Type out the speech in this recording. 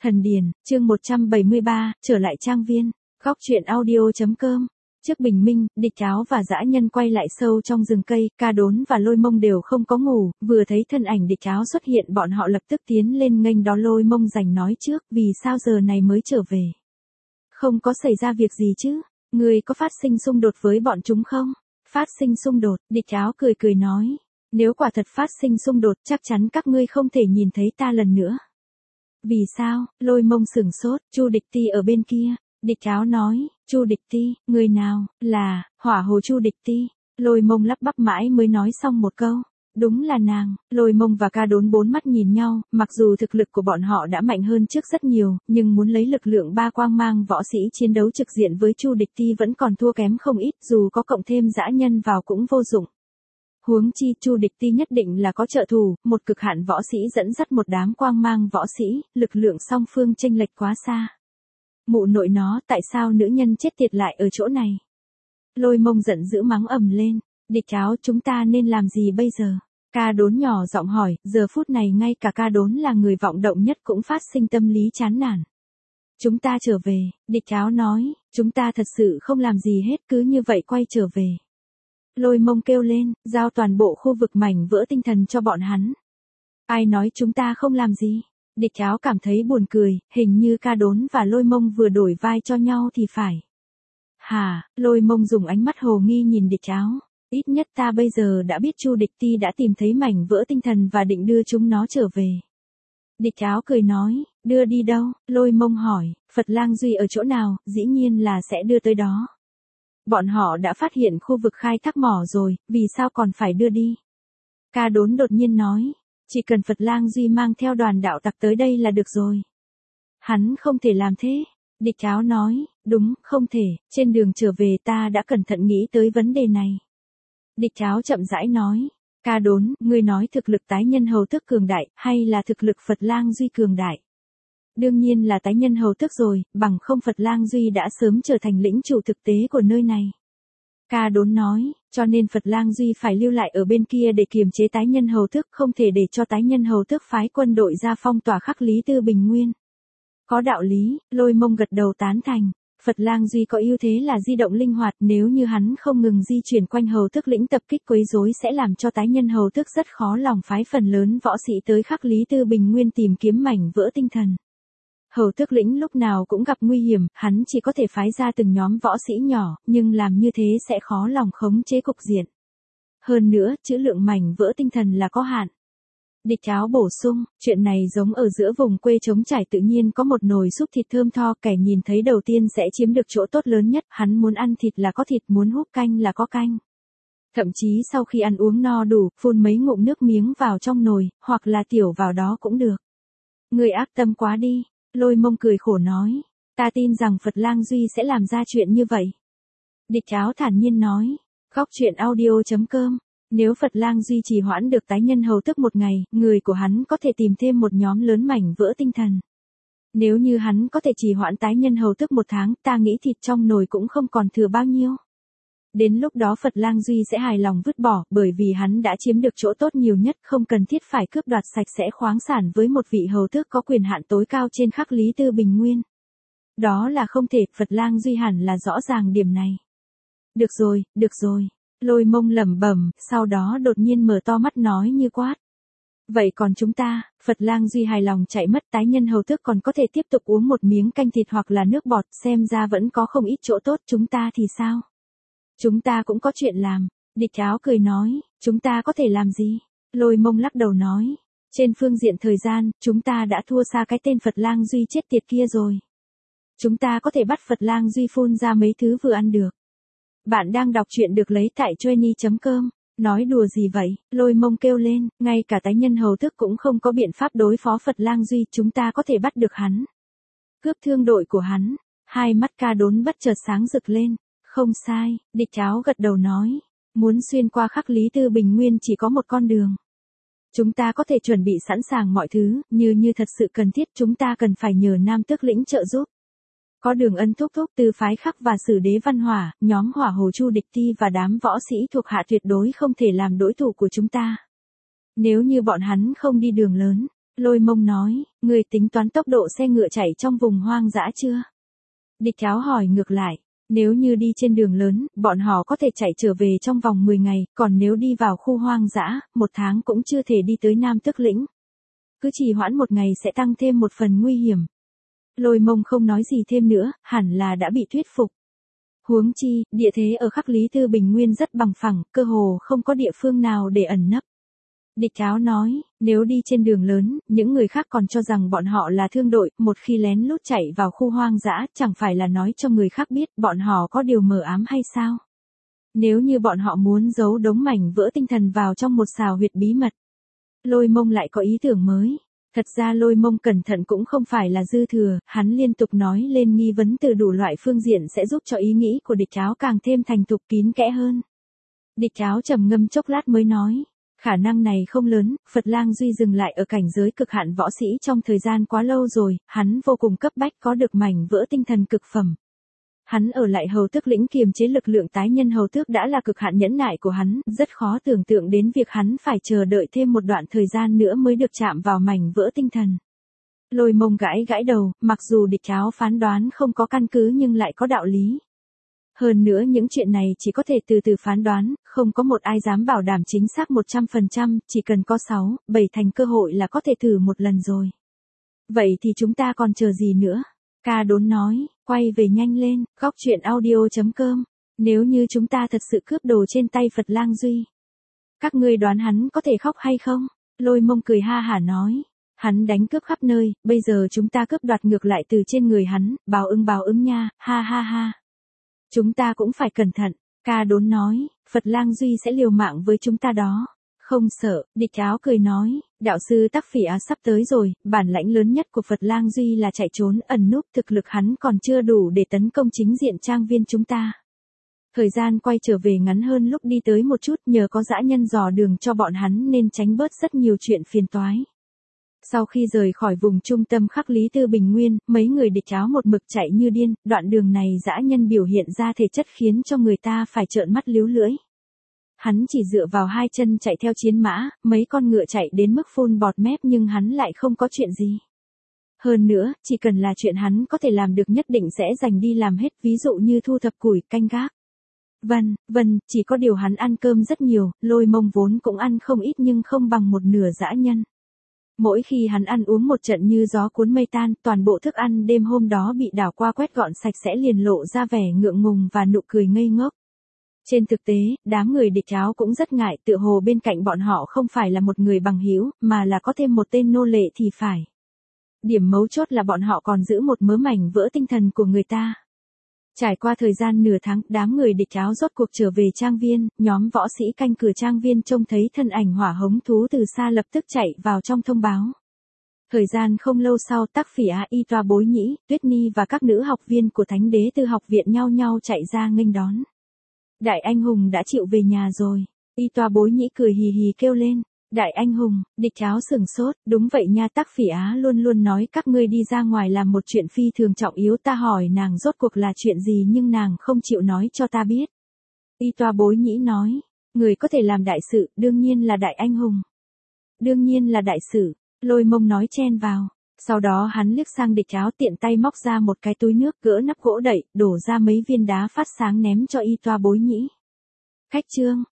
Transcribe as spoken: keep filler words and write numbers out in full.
Thần Điền, chương một trăm bảy mươi ba, trở lại trang viên, góc truyện audio.com. Trước bình minh, Địch Áo và dã nhân quay lại sâu trong rừng cây, Ca Đốn và Lôi Mông đều không có ngủ, vừa thấy thân ảnh Địch Áo xuất hiện bọn họ lập tức tiến lên nghênh đón. Lôi Mông rành nói trước, vì sao giờ này mới trở về? Không có xảy ra việc gì chứ? Người có phát sinh xung đột với bọn chúng không? Phát sinh xung đột, Địch Áo cười cười nói. Nếu quả thật phát sinh xung đột chắc chắn các ngươi không thể nhìn thấy ta lần nữa. Vì sao? Lôi Mông sửng sốt, Chu Địch Ti ở bên kia. Địch Áo nói, Chu Địch Ti, người nào? Là, Hỏa Hồ Chu Địch Ti. Lôi Mông lắp bắp mãi mới nói xong một câu. Đúng là nàng. Lôi Mông và Ca Đốn bốn mắt nhìn nhau, mặc dù thực lực của bọn họ đã mạnh hơn trước rất nhiều, nhưng muốn lấy lực lượng ba quang mang võ sĩ chiến đấu trực diện với Chu Địch Ti vẫn còn thua kém không ít, dù có cộng thêm dã nhân vào cũng vô dụng. Huống chi Chu Địch Ti nhất định là có trợ thủ, một cực hạn võ sĩ dẫn dắt một đám quang mang võ sĩ, lực lượng song phương chênh lệch quá xa. Mụ nội nó, tại sao nữ nhân chết tiệt lại ở chỗ này? Lôi Mông giận dữ mắng ầm lên, Địch Áo, chúng ta nên làm gì bây giờ? Ca Đốn nhỏ giọng hỏi, giờ phút này ngay cả Ca Đốn là người vọng động nhất cũng phát sinh tâm lý chán nản. Chúng ta trở về, Địch Áo nói, chúng ta thật sự không làm gì hết, cứ như vậy quay trở về. Lôi Mông kêu lên, giao toàn bộ khu vực mảnh vỡ tinh thần cho bọn hắn. Ai nói chúng ta không làm gì? Địch Áo cảm thấy buồn cười, hình như Ca Đốn và Lôi Mông vừa đổi vai cho nhau thì phải. Hả? Lôi Mông dùng ánh mắt hồ nghi nhìn Địch Áo. Ít nhất ta bây giờ đã biết Chu Địch Ti đã tìm thấy mảnh vỡ tinh thần và định đưa chúng nó trở về. Địch Áo cười nói, đưa đi đâu? Lôi Mông hỏi, Phật Lang Duy ở chỗ nào? Dĩ nhiên là sẽ đưa tới đó. Bọn họ đã phát hiện khu vực khai thác mỏ rồi, vì sao còn phải đưa đi? Ca Đốn đột nhiên nói, chỉ cần Phật Lang Duy mang theo đoàn đạo tặc tới đây là được rồi. Hắn không thể làm thế. Địch Áo nói, đúng, không thể, trên đường trở về ta đã cẩn thận nghĩ tới vấn đề này. Địch Áo chậm rãi nói, Ca Đốn, ngươi nói thực lực tái nhân hầu tước cường đại, hay là thực lực Phật Lang Duy cường đại? Đương nhiên là tái nhân hầu tước rồi, bằng không Phật Lang Duy đã sớm trở thành lĩnh chủ thực tế của nơi này. Ca Đốn nói, cho nên Phật Lang Duy phải lưu lại ở bên kia để kiềm chế tái nhân hầu tước, không thể để cho tái nhân hầu tước phái quân đội ra phong tỏa Khắc Lý Tư Bình Nguyên. Có đạo lý, Lôi Mông gật đầu tán thành. Phật Lang Duy có ưu thế là di động linh hoạt, nếu như hắn không ngừng di chuyển quanh hầu tước lĩnh tập kích quấy rối sẽ làm cho tái nhân hầu tước rất khó lòng phái phần lớn võ sĩ tới Khắc Lý Tư Bình Nguyên tìm kiếm mảnh vỡ tinh thần. Hầu tước lĩnh lúc nào cũng gặp nguy hiểm, hắn chỉ có thể phái ra từng nhóm võ sĩ nhỏ, nhưng làm như thế sẽ khó lòng khống chế cục diện. Hơn nữa, trữ lượng mảnh vỡ tinh thần là có hạn. Địch Áo bổ sung, chuyện này giống ở giữa vùng quê trống trải tự nhiên có một nồi súp thịt thơm tho, kẻ nhìn thấy đầu tiên sẽ chiếm được chỗ tốt lớn nhất, hắn muốn ăn thịt là có thịt, muốn húp canh là có canh. Thậm chí sau khi ăn uống no đủ, phun mấy ngụm nước miếng vào trong nồi, hoặc là tiểu vào đó cũng được. Người ác tâm quá đi. Lôi Mông cười khổ nói, ta tin rằng Phật Lang Duy sẽ làm ra chuyện như vậy. Địch Áo thản nhiên nói, góc truyện audio.com, nếu Phật Lang Duy trì hoãn được tái nhân hầu tước một ngày, người của hắn có thể tìm thêm một nhóm lớn mảnh vỡ tinh thần. Nếu như hắn có thể trì hoãn tái nhân hầu tước một tháng, ta nghĩ thịt trong nồi cũng không còn thừa bao nhiêu. Đến lúc đó Phật Lang Duy sẽ hài lòng vứt bỏ, bởi vì hắn đã chiếm được chỗ tốt nhiều nhất, không cần thiết phải cướp đoạt sạch sẽ khoáng sản với một vị hầu tước có quyền hạn tối cao trên Khắc Lý Tư Bình Nguyên. Đó là không thể, Phật Lang Duy hẳn là rõ ràng điểm này. Được rồi, được rồi. Lôi Mông lẩm bẩm, sau đó đột nhiên mở to mắt nói như quát. Vậy còn chúng ta? Phật Lang Duy hài lòng chạy mất, tái nhân hầu tước còn có thể tiếp tục uống một miếng canh thịt hoặc là nước bọt, xem ra vẫn có không ít chỗ tốt, chúng ta thì sao? Chúng ta cũng có chuyện làm. Địch Áo cười nói, chúng ta có thể làm gì? Lôi Mông lắc đầu nói, trên phương diện thời gian, chúng ta đã thua xa cái tên Phật Lang Duy chết tiệt kia rồi. Chúng ta có thể bắt Phật Lang Duy phun ra mấy thứ vừa ăn được. Bạn đang đọc truyện được lấy tại journey chấm com. Nói đùa gì vậy? Lôi Mông kêu lên, ngay cả tái nhân hầu tước cũng không có biện pháp đối phó Phật Lang Duy, chúng ta có thể bắt được hắn. Cướp thương đội của hắn. Hai mắt Ca Đốn bất chợt sáng rực lên. Không sai, Địch Áo gật đầu nói, muốn xuyên qua Khắc Lý Tư Bình Nguyên chỉ có một con đường. Chúng ta có thể chuẩn bị sẵn sàng mọi thứ, như như thật sự cần thiết chúng ta cần phải nhờ Nam Tước lĩnh trợ giúp. Có Đường Ân thúc thúc từ phái Khắc và Sử Đế Văn Hỏa, nhóm Hỏa Hồ Chu Địch Ti và đám võ sĩ thuộc hạ tuyệt đối không thể làm đối thủ của chúng ta. Nếu như bọn hắn không đi đường lớn, Lôi Mông nói, người tính toán tốc độ xe ngựa chạy trong vùng hoang dã chưa? Địch Tháo hỏi ngược lại, nếu như đi trên đường lớn, bọn họ có thể chạy trở về trong vòng mười ngày, còn nếu đi vào khu hoang dã, một tháng cũng chưa thể đi tới Nam Tước Lĩnh. Cứ trì hoãn một ngày sẽ tăng thêm một phần nguy hiểm. Lôi Mông không nói gì thêm nữa, hẳn là đã bị thuyết phục. Huống chi, địa thế ở Khắc Lý Tư Bình Nguyên rất bằng phẳng, cơ hồ không có địa phương nào để ẩn nấp. Địch Tháo nói, nếu đi trên đường lớn, những người khác còn cho rằng bọn họ là thương đội, một khi lén lút chạy vào khu hoang dã, chẳng phải là nói cho người khác biết bọn họ có điều mờ ám hay sao? Nếu như bọn họ muốn giấu đống mảnh vỡ tinh thần vào trong một xào huyệt bí mật. Lôi Mông lại có ý tưởng mới. Thật ra Lôi Mông cẩn thận cũng không phải là dư thừa, hắn liên tục nói lên nghi vấn từ đủ loại phương diện sẽ giúp cho ý nghĩ của Địch Tháo càng thêm thành thục kín kẽ hơn. Địch Tháo trầm ngâm chốc lát mới nói, khả năng này không lớn, Phật Lang Duy dừng lại ở cảnh giới cực hạn võ sĩ trong thời gian quá lâu rồi, hắn vô cùng cấp bách có được mảnh vỡ tinh thần cực phẩm. Hắn ở lại Hầu Tước Lĩnh kiềm chế lực lượng tái nhân Hầu Tước đã là cực hạn nhẫn nại của hắn, rất khó tưởng tượng đến việc hắn phải chờ đợi thêm một đoạn thời gian nữa mới được chạm vào mảnh vỡ tinh thần. Lôi Mông gãi gãi đầu, mặc dù Địch Tháo phán đoán không có căn cứ nhưng lại có đạo lý. Hơn nữa những chuyện này chỉ có thể từ từ phán đoán, không có một ai dám bảo đảm chính xác một trăm phần trăm, chỉ cần có sáu, bảy thành cơ hội là có thể thử một lần rồi. Vậy thì chúng ta còn chờ gì nữa? Ca Đốn nói, quay về nhanh lên, góc truyện audio chấm com. Nếu như chúng ta thật sự cướp đồ trên tay Phật Lang Duy, các ngươi đoán hắn có thể khóc hay không? Lôi Mông cười ha hả nói, hắn đánh cướp khắp nơi, bây giờ chúng ta cướp đoạt ngược lại từ trên người hắn, báo ứng báo ứng nha, ha ha ha. Chúng ta cũng phải cẩn thận, Ca Đốn nói, Phật Lang Duy sẽ liều mạng với chúng ta đó. Không sợ, Địch Tháo cười nói, đạo sư Tắc Phỉ Á sắp tới rồi, bản lãnh lớn nhất của Phật Lang Duy là chạy trốn ẩn núp, thực lực hắn còn chưa đủ để tấn công chính diện trang viên chúng ta. Thời gian quay trở về ngắn hơn lúc đi tới một chút, nhờ có dã nhân dò đường cho bọn hắn nên tránh bớt rất nhiều chuyện phiền toái. Sau khi rời khỏi vùng trung tâm Khắc Lý Tư Bình Nguyên, mấy người Địch Tháo một mực chạy như điên, đoạn đường này dã nhân biểu hiện ra thể chất khiến cho người ta phải trợn mắt líu lưỡi. Hắn chỉ dựa vào hai chân chạy theo chiến mã, mấy con ngựa chạy đến mức phun bọt mép nhưng hắn lại không có chuyện gì. Hơn nữa, chỉ cần là chuyện hắn có thể làm được nhất định sẽ dành đi làm hết, ví dụ như thu thập củi, canh gác. Vâng, vâng, chỉ có điều hắn ăn cơm rất nhiều, Lôi Mông vốn cũng ăn không ít nhưng không bằng một nửa dã nhân. Mỗi khi hắn ăn uống một trận như gió cuốn mây tan, toàn bộ thức ăn đêm hôm đó bị đảo qua quét gọn sạch sẽ liền lộ ra vẻ ngượng ngùng và nụ cười ngây ngốc. Trên thực tế, đám người Địch Tháo cũng rất ngại, tựa hồ bên cạnh bọn họ không phải là một người bằng hữu, mà là có thêm một tên nô lệ thì phải. Điểm mấu chốt là bọn họ còn giữ một mớ mảnh vỡ tinh thần của người ta. Trải qua thời gian nửa tháng, đám người Địch Tháo rốt cuộc trở về trang viên, nhóm võ sĩ canh cửa trang viên trông thấy thân ảnh hỏa hống thú từ xa lập tức chạy vào trong thông báo. Thời gian không lâu sau, Tắc Phỉ Á, Y Toa Bối Nhĩ, Tuyết Ni và các nữ học viên của Thánh Đế Tư học viện nhau nhau chạy ra nghênh đón. Đại anh hùng đã chịu về nhà rồi. Y Toa Bối Nhĩ cười hì hì kêu lên. Đại anh hùng, Địch Tháo sửng sốt, đúng vậy nha, Tắc Phỉ Á luôn luôn nói các ngươi đi ra ngoài làm một chuyện phi thường trọng yếu, ta hỏi nàng rốt cuộc là chuyện gì nhưng nàng không chịu nói cho ta biết. Y Toa Bối Nhĩ nói, người có thể làm đại sự, đương nhiên là đại anh hùng. Đương nhiên là đại sự, Lôi Mông nói chen vào. Sau đó hắn liếc sang Địch Tháo tiện tay móc ra một cái túi nước, gỡ nắp gỗ đậy, đổ ra mấy viên đá phát sáng ném cho Y Toa Bối Nhĩ. Khách trương,